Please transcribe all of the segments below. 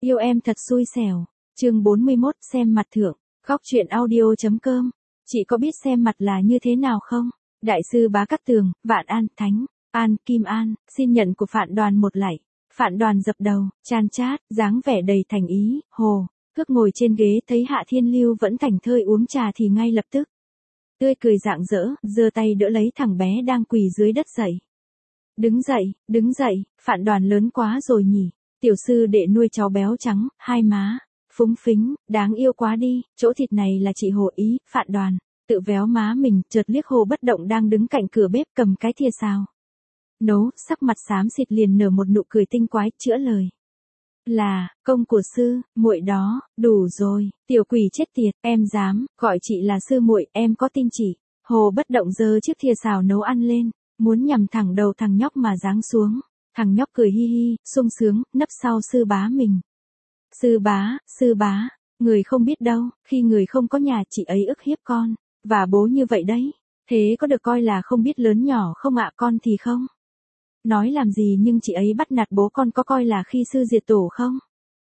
Yêu em thật xui xẻo. Chương 41 xem mặt thượng. Góc truyện audio.com. Chị có biết xem mặt là như thế nào không? Đại sư Bá Cát Tường, Vạn An, Thánh An, Kim An, xin nhận của Phạn Đoàn một lạy. Phạn Đoàn dập đầu, chan chát, dáng vẻ đầy thành ý, hồ. Cước ngồi trên ghế thấy Hạ Thiên Lưu vẫn thảnh thơi uống trà thì ngay lập tức tươi cười rạng rỡ, giơ tay đỡ lấy thằng bé đang quỳ dưới đất dậy. Đứng dậy, Phạn Đoàn lớn quá rồi nhỉ. Tiểu sư đệ nuôi cháu béo trắng, hai má phúng phính, đáng yêu quá đi, chỗ thịt này là chị Hồ ý. Phạn Đoàn tự véo má mình, chợt liếc Hồ Bất Động đang đứng cạnh cửa bếp cầm cái thìa xào nấu, sắc mặt xám xịt liền nở một nụ cười tinh quái, chữa lời. Là công của sư muội đó. Đủ rồi, tiểu quỷ chết tiệt, em dám gọi chị là sư muội, em có tin chị? Hồ Bất Động giơ chiếc thìa xào nấu ăn lên, muốn nhằm thẳng đầu thằng nhóc mà giáng xuống. Thằng nhóc cười hi hi, sung sướng, nấp sau sư bá mình. Sư bá, người không biết đâu, khi người không có nhà chị ấy ức hiếp con và bố như vậy đấy. Thế có được coi là không biết lớn nhỏ không ạ? Con thì không nói làm gì, nhưng chị ấy bắt nạt bố con có coi là khi sư diệt tổ không?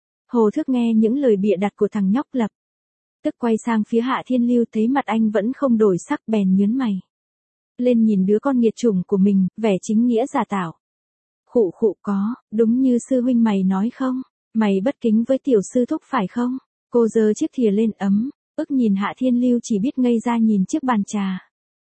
Hồ Thước nghe những lời bịa đặt của thằng nhóc lập tức quay sang phía Hạ Thiên Lưu, thấy mặt anh vẫn không đổi sắc bèn nhướng mày lên nhìn đứa con nghiệt chủng của mình, vẻ chính nghĩa giả tạo. Khụ có, đúng như sư huynh mày nói không? Mày bất kính với tiểu sư thúc phải không? Cô giơ chiếc thìa lên ấm, ức nhìn Hạ Thiên Lưu chỉ biết ngây ra nhìn chiếc bàn trà.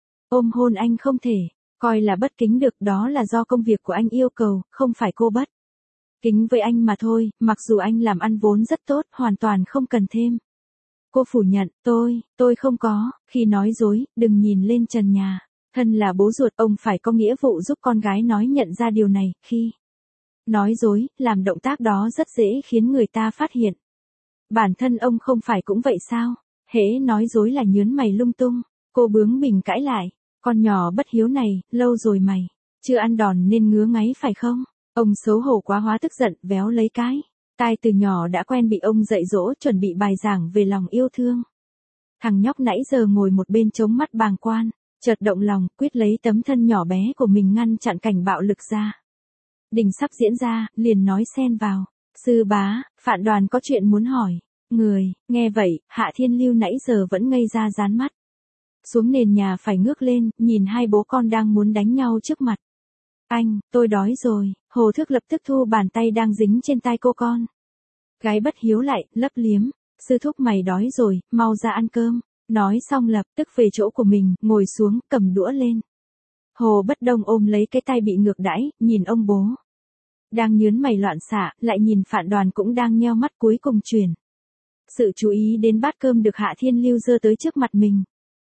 Ôm hôn anh không thể coi là bất kính được, đó là do công việc của anh yêu cầu, không phải cô bất kính với anh mà thôi, mặc dù anh làm ăn vốn rất tốt, hoàn toàn không cần thêm. Cô phủ nhận, tôi không có, khi nói dối, đừng nhìn lên trần nhà. Thân là bố ruột, ông phải có nghĩa vụ giúp con gái nói nhận ra điều này, khi nói dối, làm động tác đó rất dễ khiến người ta phát hiện. Bản thân ông không phải cũng vậy sao? Hễ nói dối là nhớn mày lung tung. Cô bướng bỉnh cãi lại, con nhỏ bất hiếu này, lâu rồi mày chưa ăn đòn nên ngứa ngáy phải không? Ông xấu hổ quá hóa tức giận, véo lấy cái tai từ nhỏ đã quen bị ông dạy dỗ, chuẩn bị bài giảng về lòng yêu thương. Thằng nhóc nãy giờ ngồi một bên chống mắt bàng quan, chợt động lòng, quyết lấy tấm thân nhỏ bé của mình ngăn chặn cảnh bạo lực ra đình sắp diễn ra, liền nói xen vào. Sư bá, Phạn Đoàn có chuyện muốn hỏi người. Nghe vậy, Hạ Thiên Lưu nãy giờ vẫn ngây ra dán mắt xuống nền nhà, phải ngước lên, nhìn hai bố con đang muốn đánh nhau trước mặt. Anh, tôi đói rồi. Hồ Thước lập tức thu bàn tay đang dính trên tai cô con gái bất hiếu lại, lấp liếm. Sư thúc mày đói rồi, mau ra ăn cơm. Nói xong lập tức về chỗ của mình, ngồi xuống, cầm đũa lên. Hồ Bất Đông ôm lấy cái tay bị ngược đãi, nhìn ông bố đang nhớn mày loạn xạ, lại nhìn Phạn Đoàn cũng đang nheo mắt, cuối cùng chuyển sự chú ý đến bát cơm được Hạ Thiên Lưu giơ tới trước mặt mình.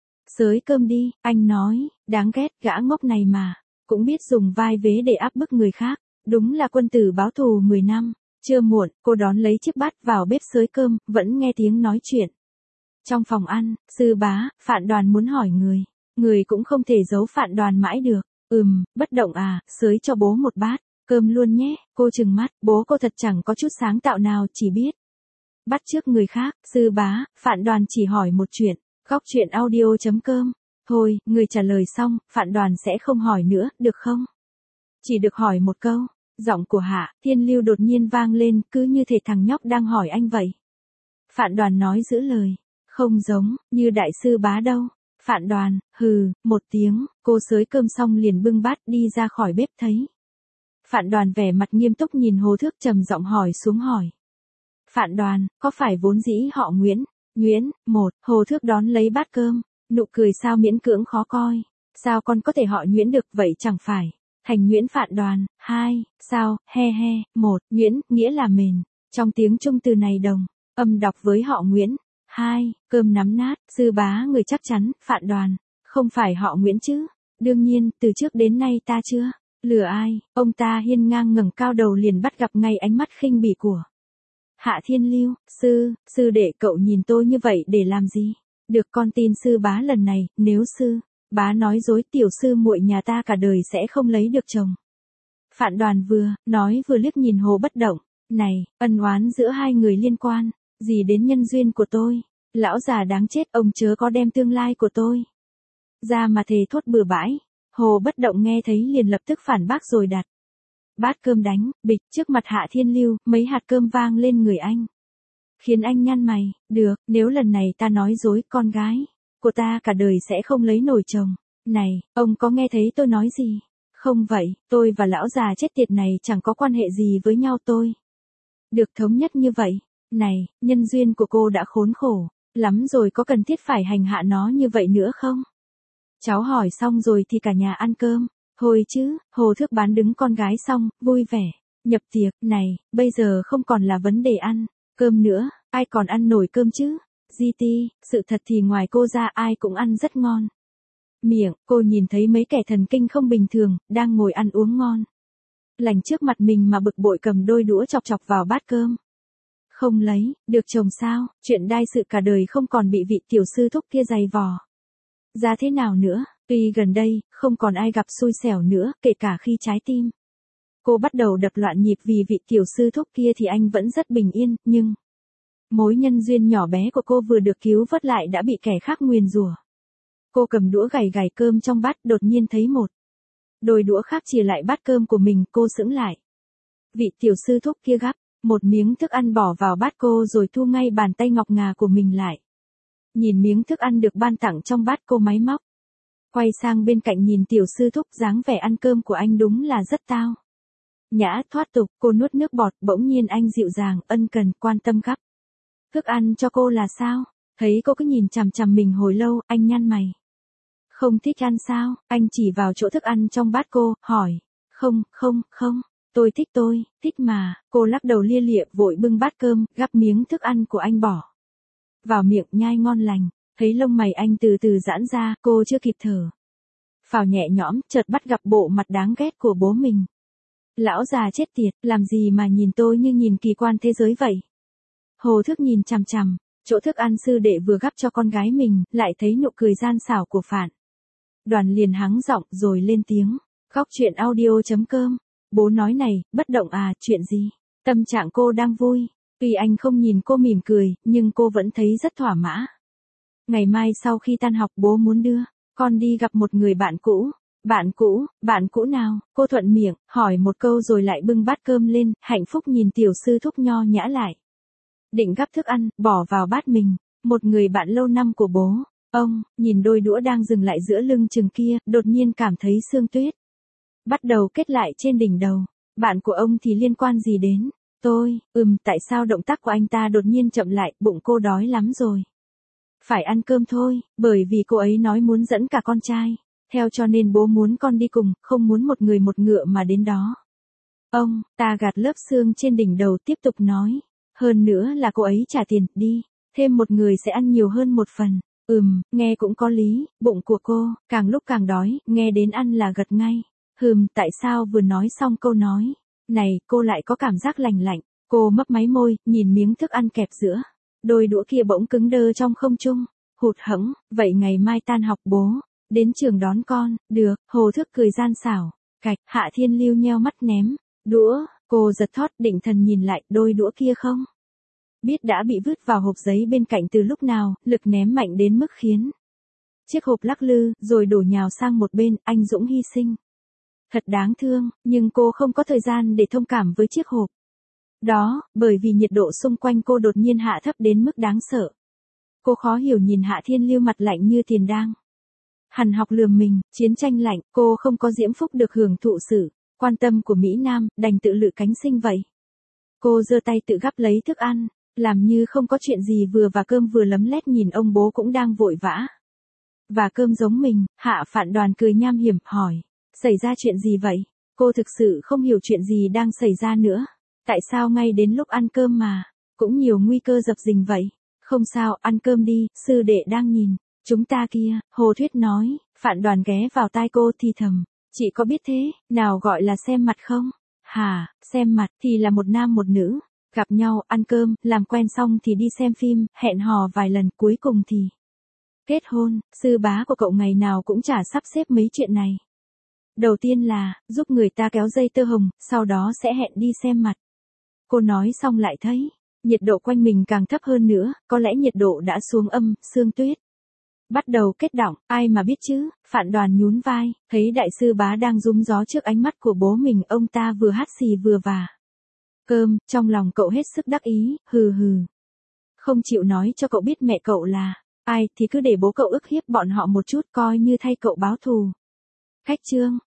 Xới cơm đi, anh nói. Đáng ghét, gã ngốc này mà cũng biết dùng vai vế để áp bức người khác. Đúng là quân tử báo thù 10 năm. Chưa muộn, cô đón lấy chiếc bát vào bếp xới cơm, vẫn nghe tiếng nói chuyện trong phòng ăn. Sư bá, Phạn Đoàn muốn hỏi người cũng không thể giấu Phạn Đoàn mãi được. Bất Động à, xới cho bố một bát cơm luôn nhé. Cô trừng mắt, bố cô thật chẳng có chút sáng tạo nào, chỉ biết bắt chước người khác. Sư bá, Phạn Đoàn chỉ hỏi một chuyện. Góc truyện audio.com. Thôi, người trả lời xong, Phạn Đoàn sẽ không hỏi nữa, được không? Chỉ được hỏi một câu. Giọng của Hạ Thiên Lưu đột nhiên vang lên, cứ như thể thằng nhóc đang hỏi anh vậy. Phạn Đoàn nói giữ lời. Không giống như đại sư bá đâu. Phạn Đoàn, một tiếng, cô xới cơm xong liền bưng bát đi ra khỏi bếp. Thấy Phạn Đoàn vẻ mặt nghiêm túc nhìn Hồ Thước, trầm giọng hỏi xuống hỏi. Phạn Đoàn, có phải vốn dĩ họ Nguyễn? Hồ Thước đón lấy bát cơm, nụ cười sao miễn cưỡng khó coi. Sao con có thể họ Nguyễn được, vậy chẳng phải thành Nguyễn Phạn Đoàn? 2, sao, he, 1, Nguyễn, nghĩa là mền. Trong tiếng Trung từ này đồng âm đọc với họ Nguyễn. 2, cơm nắm nát. Sư bá, người chắc chắn, Phạn Đoàn không phải họ Nguyễn chứ? Đương nhiên, từ trước đến nay ta chưa lừa ai. Ông ta hiên ngang ngẩng cao đầu, liền bắt gặp ngay ánh mắt khinh bỉ của Hạ Thiên Lưu. Sư đệ cậu nhìn tôi như vậy để làm gì? Được, con tin sư bá lần này, nếu sư bá nói dối, tiểu sư muội nhà ta cả đời sẽ không lấy được chồng. Phạn Đoàn vừa nói vừa liếc nhìn Hồ Bất Động. Này, ân oán giữa hai người liên quan gì đến nhân duyên của tôi? Lão già đáng chết, ông chớ có đem tương lai của tôi ra mà thề thốt bừa bãi. Hồ Bất Động nghe thấy liền lập tức phản bác rồi đặt bát cơm đánh, bịch trước mặt Hạ Thiên Lưu, mấy hạt cơm vang lên người anh. Khiến anh nhăn mày, được, nếu lần này ta nói dối, con gái của ta cả đời sẽ không lấy nổi chồng. Này, ông có nghe thấy tôi nói gì? Không vậy, tôi và lão già chết tiệt này chẳng có quan hệ gì với nhau tôi. Được thống nhất như vậy. Này, nhân duyên của cô đã khốn khổ lắm rồi, có cần thiết phải hành hạ nó như vậy nữa không? Cháu hỏi xong rồi thì cả nhà ăn cơm. Thôi chứ, Hồ Thước Bán đứng con gái xong, vui vẻ. Nhập tiệc, này, bây giờ không còn là vấn đề ăn cơm nữa, ai còn ăn nổi cơm chứ? GT, sự thật thì ngoài cô ra ai cũng ăn rất ngon. Miệng, cô nhìn thấy mấy kẻ thần kinh không bình thường, đang ngồi ăn uống ngon lành trước mặt mình mà bực bội cầm đôi đũa chọc chọc vào bát cơm. Không lấy, được chồng sao, chuyện đai sự cả đời không còn bị vị tiểu sư thúc kia giày vò. Ra thế nào nữa, tuy gần đây, không còn ai gặp xui xẻo nữa, kể cả khi trái tim cô bắt đầu đập loạn nhịp vì vị tiểu sư thúc kia thì anh vẫn rất bình yên, nhưng mối nhân duyên nhỏ bé của cô vừa được cứu vớt lại đã bị kẻ khác nguyền rủa. Cô cầm đũa gảy gảy cơm trong bát, đột nhiên thấy một đôi đũa khác chìa lại bát cơm của mình, cô sững lại. Vị tiểu sư thúc kia gắp một miếng thức ăn bỏ vào bát cô rồi thu ngay bàn tay ngọc ngà của mình lại. Nhìn miếng thức ăn được ban tặng trong bát, cô máy móc quay sang bên cạnh nhìn tiểu sư thúc, dáng vẻ ăn cơm của anh đúng là rất tao nhã thoát tục. Cô nuốt nước bọt, bỗng nhiên anh dịu dàng, ân cần, quan tâm gắp thức ăn cho cô là sao? Thấy cô cứ nhìn chằm chằm mình hồi lâu, anh nhăn mày. Không thích ăn sao? Anh chỉ vào chỗ thức ăn trong bát cô, hỏi. Không, tôi thích mà. Cô lắc đầu lia lịa, vội bưng bát cơm, gắp miếng thức ăn của anh bỏ vào miệng, nhai ngon lành. Thấy lông mày anh từ từ giãn ra, cô chưa kịp thở phào nhẹ nhõm, chợt bắt gặp bộ mặt đáng ghét của bố mình. Lão già chết tiệt, làm gì mà nhìn tôi như nhìn kỳ quan thế giới vậy? Hồ Thước nhìn chằm chằm chỗ thức ăn sư đệ vừa gắp cho con gái mình, lại thấy nụ cười gian xảo của Phạn Đoàn, liền hắng giọng rồi lên tiếng. Góc chuyện audio.com. Bố nói này, bất động à, chuyện gì? Tâm trạng cô đang vui. Tuy anh không nhìn cô mỉm cười, nhưng cô vẫn thấy rất thỏa mãn. Ngày mai sau khi tan học bố muốn đưa con đi gặp một người bạn cũ. Bạn cũ nào? Cô thuận miệng, hỏi một câu rồi lại bưng bát cơm lên, hạnh phúc nhìn tiểu sư thúc nho nhã lại. Định gắp thức ăn, bỏ vào bát mình. Một người bạn lâu năm của bố. Ông, nhìn đôi đũa đang dừng lại giữa lưng chừng kia, đột nhiên cảm thấy sương tuyết bắt đầu kết lại trên đỉnh đầu. Bạn của ông thì liên quan gì đến tôi? Tại sao động tác của anh ta đột nhiên chậm lại, bụng cô đói lắm rồi. Phải ăn cơm thôi, bởi vì cô ấy nói muốn dẫn cả con trai theo, cho nên bố muốn con đi cùng, không muốn một người một ngựa mà đến đó. Ông, ta gạt lớp xương trên đỉnh đầu tiếp tục nói. Hơn nữa là cô ấy trả tiền, đi. Thêm một người sẽ ăn nhiều hơn một phần. Nghe cũng có lý, bụng của cô, càng lúc càng đói, nghe đến ăn là gật ngay. Tại sao vừa nói xong câu nói này, cô lại có cảm giác lành lạnh. Cô mấp máy môi, nhìn miếng thức ăn kẹp giữa đôi đũa kia bỗng cứng đơ trong không trung. Hụt hẫng, vậy ngày mai tan học bố đến trường đón con, được. Hồ Thước cười gian xảo. Cạch, Hạ Thiên Lưu nheo mắt ném đũa, cô giật thót, định thần nhìn lại, đôi đũa kia không biết đã bị vứt vào hộp giấy bên cạnh từ lúc nào, lực ném mạnh đến mức khiến chiếc hộp lắc lư, rồi đổ nhào sang một bên. Anh dũng hy sinh thật đáng thương, nhưng cô không có thời gian để thông cảm với chiếc hộp đó, bởi vì nhiệt độ xung quanh cô đột nhiên hạ thấp đến mức đáng sợ. Cô khó hiểu nhìn Hạ Thiên Lưu mặt lạnh như tiền đang hằn học lườm mình. Chiến tranh lạnh, cô không có diễm phúc được hưởng thụ sự quan tâm của Mỹ Nam, đành tự lự cánh sinh vậy. Cô giơ tay tự gắp lấy thức ăn, làm như không có chuyện gì, vừa và cơm vừa lấm lét nhìn ông bố cũng đang vội vã và cơm giống mình. Hạ Phạn Đoàn cười nham hiểm, hỏi. Xảy ra chuyện gì vậy? Cô thực sự không hiểu chuyện gì đang xảy ra nữa. Tại sao ngay đến lúc ăn cơm mà cũng nhiều nguy cơ dập dình vậy? Không sao, ăn cơm đi, sư đệ đang nhìn chúng ta kia, Hồ Thuyết nói. Phạn Đoàn ghé vào tai cô thì thầm. Chị có biết thế nào gọi là xem mặt không? Hả, xem mặt thì là một nam một nữ gặp nhau, ăn cơm, làm quen xong thì đi xem phim, hẹn hò vài lần, cuối cùng thì kết hôn. Sư bá của cậu ngày nào cũng chả sắp xếp mấy chuyện này. Đầu tiên là giúp người ta kéo dây tơ hồng, sau đó sẽ hẹn đi xem mặt. Cô nói xong lại thấy nhiệt độ quanh mình càng thấp hơn nữa, có lẽ nhiệt độ đã xuống âm, sương tuyết Bắt đầu kết đọng, ai mà biết chứ, Phạn Đoàn nhún vai, thấy đại sư bá đang rúm gió trước ánh mắt của bố mình, ông ta vừa hắt xì vừa vả cơm, trong lòng cậu hết sức đắc ý, hừ hừ. Không chịu nói cho cậu biết mẹ cậu là ai thì cứ để bố cậu ức hiếp bọn họ một chút coi như thay cậu báo thù. Khách Trương,